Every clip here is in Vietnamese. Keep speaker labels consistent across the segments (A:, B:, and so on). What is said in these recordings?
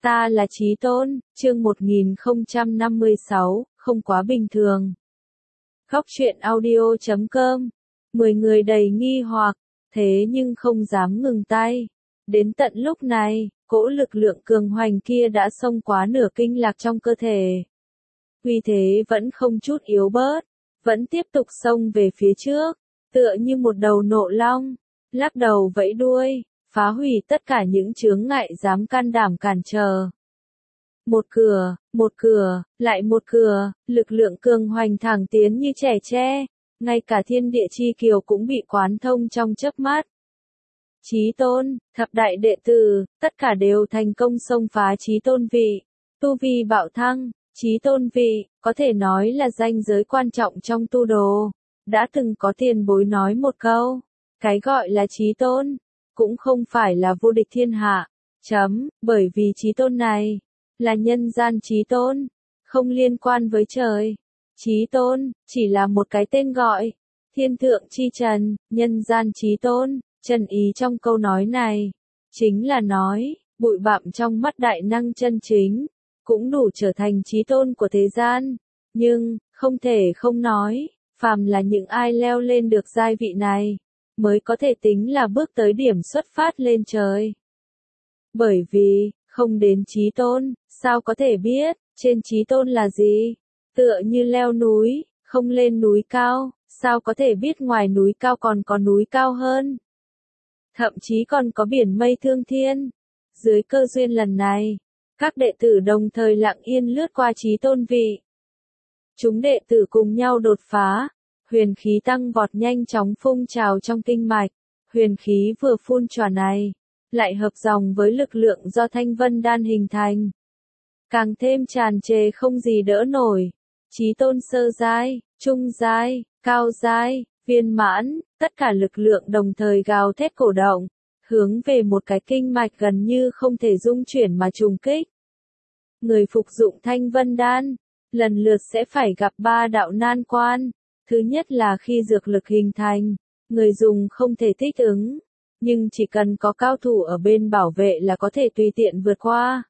A: Ta là Chí Tôn, chương 1056, không quá bình thường. Góc truyện audio.com 10 người đầy nghi hoặc, thế nhưng không dám ngừng tay. Đến tận lúc này, cỗ lực lượng cường hoành kia đã xông quá nửa kinh lạc trong cơ thể. Vì thế vẫn không chút yếu bớt, vẫn tiếp tục xông về phía trước, tựa như một đầu nộ long, lắc đầu vẫy đuôi, phá hủy tất cả những chướng ngại dám can đảm cản trở. Một cửa, lại một cửa, lực lượng cường hoành thẳng tiến như trẻ tre, ngay cả thiên địa chi kiều cũng bị quán thông trong chớp mắt. Chí Tôn, thập đại đệ tử, tất cả đều thành công xông phá Chí Tôn vị, tu vi bạo thăng. Chí Tôn vị, có thể nói là ranh giới quan trọng trong tu đồ. Đã từng có tiền bối nói một câu, cái gọi là Chí Tôn, cũng không phải là vô địch thiên hạ. Bởi vì Chí Tôn này, là nhân gian Chí Tôn, không liên quan với trời. Chí Tôn, chỉ là một cái tên gọi. Thiên thượng chi trần, nhân gian Chí Tôn, chân ý trong câu nói này, chính là nói, bụi bặm trong mắt đại năng chân chính, cũng đủ trở thành Chí Tôn của thế gian. Nhưng, không thể không nói, phàm là những ai leo lên được giai vị này, mới có thể tính là bước tới điểm xuất phát lên trời. Bởi vì, không đến Chí Tôn, sao có thể biết, trên Chí Tôn là gì? Tựa như leo núi, không lên núi cao, sao có thể biết ngoài núi cao còn có núi cao hơn? Thậm chí còn có biển mây thương thiên. Dưới cơ duyên lần này, các đệ tử đồng thời lặng yên lướt qua Chí Tôn vị. Chúng đệ tử cùng nhau đột phá, huyền khí tăng vọt nhanh chóng phun trào trong kinh mạch. Huyền khí vừa phun trào này, lại hợp dòng với lực lượng do Thanh Vân Đan hình thành. Càng thêm tràn trề không gì đỡ nổi. Chí Tôn sơ giai, trung giai, cao giai, viên mãn, tất cả lực lượng đồng thời gào thét cổ động, hướng về một cái kinh mạch gần như không thể dung chuyển mà trùng kích. Người phục dụng Thanh Vân Đan, lần lượt sẽ phải gặp 3 đạo nan quan. Thứ nhất là khi dược lực hình thành, người dùng không thể thích ứng, nhưng chỉ cần có cao thủ ở bên bảo vệ là có thể tùy tiện vượt qua.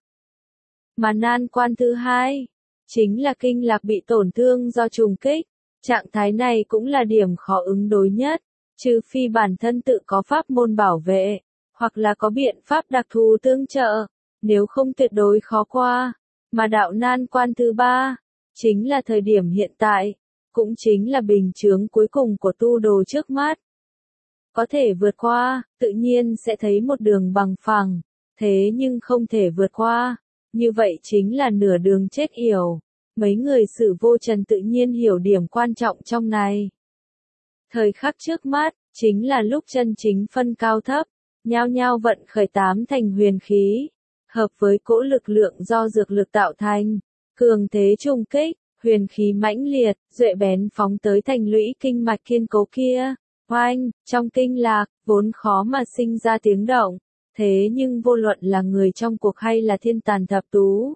A: Mà nan quan thứ hai, chính là kinh lạc bị tổn thương do trùng kích. Trạng thái này cũng là điểm khó ứng đối nhất, trừ phi bản thân tự có pháp môn bảo vệ, hoặc là có biện pháp đặc thù tương trợ, nếu không tuyệt đối khó qua. Mà đạo nan quan thứ ba, chính là thời điểm hiện tại, cũng chính là bình chướng cuối cùng của tu đồ trước mắt. Có thể vượt qua, tự nhiên sẽ thấy một đường bằng phẳng, thế nhưng không thể vượt qua, như vậy chính là nửa đường chết yểu. Mấy người Sử Vô Trần tự nhiên hiểu điểm quan trọng trong này. Thời khắc trước mắt, chính là lúc chân chính phân cao thấp, nhao nhao vận khởi 8 thành huyền khí, hợp với cỗ lực lượng do dược lực tạo thành, cường thế trùng kích, huyền khí mãnh liệt, duệ bén phóng tới thành lũy kinh mạch kiên cố kia. Oanh, trong kinh lạc, vốn khó mà sinh ra tiếng động, thế nhưng vô luận là người trong cuộc hay là thiên tàn thập tú,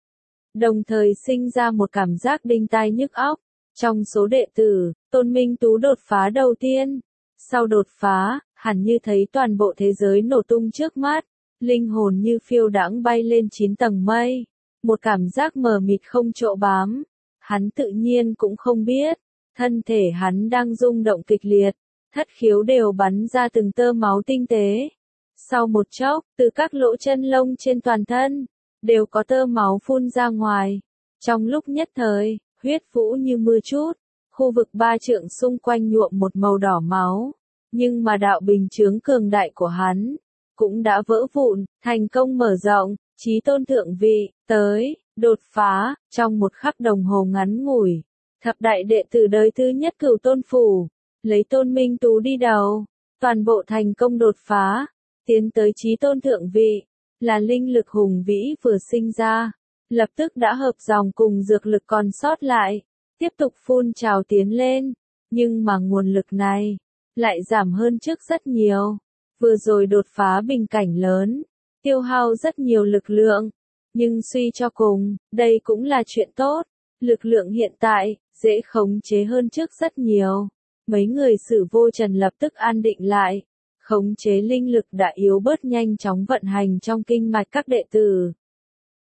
A: đồng thời sinh ra một cảm giác đinh tai nhức óc. Trong số đệ tử, Tôn Minh Tú đột phá đầu tiên. Sau đột phá, hẳn như thấy toàn bộ thế giới nổ tung trước mắt, linh hồn như phiêu đãng bay lên 9 tầng mây. Một cảm giác mờ mịt không chỗ bám. Hắn tự nhiên cũng không biết, thân thể hắn đang rung động kịch liệt, thất khiếu đều bắn ra từng tơ máu tinh tế. Sau một chốc, từ các lỗ chân lông trên toàn thân, đều có tơ máu phun ra ngoài. Trong lúc nhất thời, huyết vũ như mưa chút, khu vực 3 trượng xung quanh nhuộm một màu đỏ máu. Nhưng mà đạo bình chướng cường đại của hắn, cũng đã vỡ vụn, thành công mở rộng, Chí Tôn thượng vị, tới, đột phá, trong một khắc đồng hồ ngắn ngủi. Thập đại đệ tử đời thứ nhất Cửu Tôn Phủ, lấy Tôn Minh Tú đi đầu, toàn bộ thành công đột phá, tiến tới Chí Tôn thượng vị. Là linh lực hùng vĩ vừa sinh ra, lập tức đã hợp dòng cùng dược lực còn sót lại, tiếp tục phun trào tiến lên, nhưng mà nguồn lực này, lại giảm hơn trước rất nhiều. Vừa rồi đột phá bình cảnh lớn, tiêu hao rất nhiều lực lượng, nhưng suy cho cùng, đây cũng là chuyện tốt, lực lượng hiện tại, dễ khống chế hơn trước rất nhiều. Mấy người Sử Vô Trần lập tức an định lại. Khống chế linh lực đã yếu bớt nhanh chóng vận hành trong kinh mạch các đệ tử.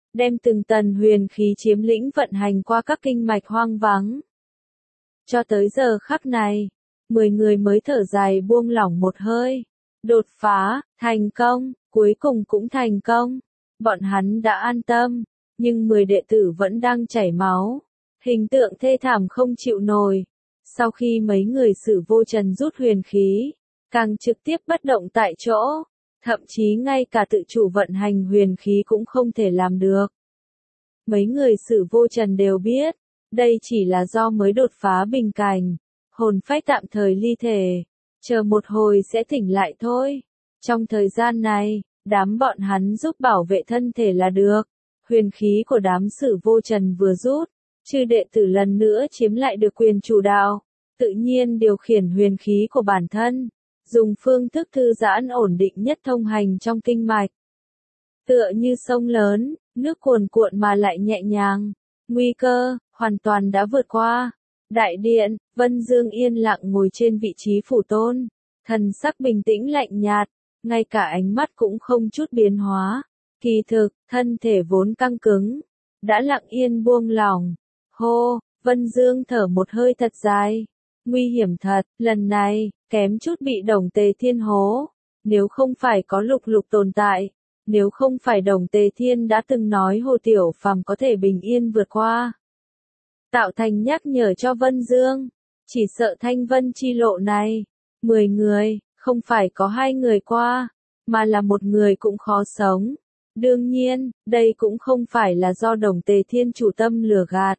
A: đem từng tần huyền khí chiếm lĩnh vận hành qua các kinh mạch hoang vắng. Cho tới giờ khắc này, 10 người mới thở dài buông lỏng một hơi. Đột phá, thành công, cuối cùng cũng thành công. Bọn hắn đã an tâm, nhưng 10 đệ tử vẫn đang chảy máu. Hình tượng thê thảm không chịu nổi. Sau khi mấy người Sử Vô Trần rút huyền khí, càng trực tiếp bất động tại chỗ, thậm chí ngay cả tự chủ vận hành huyền khí cũng không thể làm được. Mấy người Sử Vô Trần đều biết, đây chỉ là do mới đột phá bình cảnh, hồn phách tạm thời ly thể, chờ một hồi sẽ tỉnh lại thôi. Trong thời gian này, đám bọn hắn giúp bảo vệ thân thể là được. Huyền khí của đám Sử Vô Trần vừa rút, chư đệ tử lần nữa chiếm lại được quyền chủ đạo, tự nhiên điều khiển huyền khí của bản thân, dùng phương thức thư giãn ổn định nhất thông hành trong kinh mạch. Tựa như sông lớn, nước cuồn cuộn mà lại nhẹ nhàng, nguy cơ hoàn toàn đã vượt qua. Đại điện, Vân Dương yên lặng ngồi trên vị trí phủ tôn, thần sắc bình tĩnh lạnh nhạt, ngay cả ánh mắt cũng không chút biến hóa. Kỳ thực, thân thể vốn căng cứng, đã lặng yên buông lỏng. Hô, Vân Dương thở một hơi thật dài. Nguy hiểm thật, lần này, kém chút bị Đồng Tề Thiên hố. Nếu không phải có Lục Lục tồn tại, nếu không phải Đồng Tề Thiên đã từng nói Hồ Tiểu Phàm có thể bình yên vượt qua, tạo thành nhắc nhở cho Vân Dương, chỉ sợ Thanh Vân chi lộ này, 10 người, không phải có 2 người qua, mà là một người cũng khó sống. Đương nhiên, đây cũng không phải là do Đồng Tề Thiên chủ tâm lừa gạt,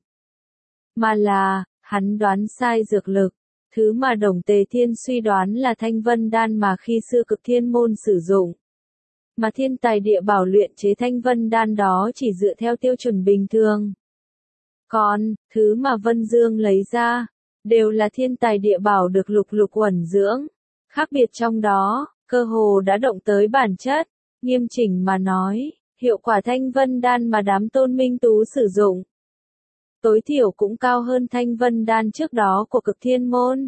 A: mà là, hắn đoán sai dược lực. Thứ mà Đồng Tề Thiên suy đoán là Thanh Vân Đan mà khi xưa Cực Thiên môn sử dụng. Mà thiên tài địa bảo luyện chế Thanh Vân Đan đó chỉ dựa theo tiêu chuẩn bình thường. Còn, thứ mà Vân Dương lấy ra, đều là thiên tài địa bảo được Lục Lục uẩn dưỡng. Khác biệt trong đó, cơ hồ đã động tới bản chất. Nghiêm chỉnh mà nói, hiệu quả Thanh Vân Đan mà đám Tôn Minh Tú sử dụng, tối thiểu cũng cao hơn Thanh Vân Đan trước đó của Cực Thiên môn.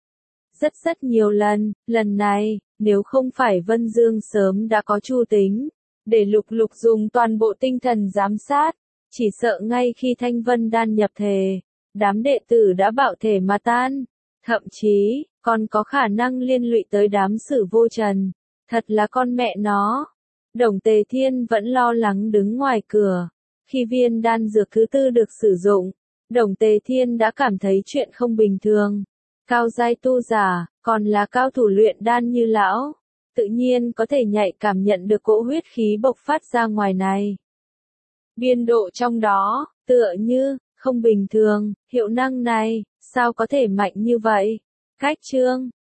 A: Rất nhiều lần, lần này, nếu không phải Vân Dương sớm đã có chu tính, để Lục Lục dùng toàn bộ tinh thần giám sát, chỉ sợ ngay khi Thanh Vân Đan nhập thể, đám đệ tử đã bạo thể mà tan, thậm chí, còn có khả năng liên lụy tới đám Sử Vô Trần. Thật là con mẹ nó. Đồng Tề Thiên vẫn lo lắng đứng ngoài cửa. Khi viên đan dược thứ tư được sử dụng, Đồng Tề Thiên đã cảm thấy chuyện không bình thường. Cao giai tu giả, còn là cao thủ luyện đan như lão, tự nhiên có thể nhạy cảm nhận được cỗ huyết khí bộc phát ra ngoài này. Biên độ trong đó, tựa như, không bình thường, hiệu năng này, sao có thể mạnh như vậy? Cách chương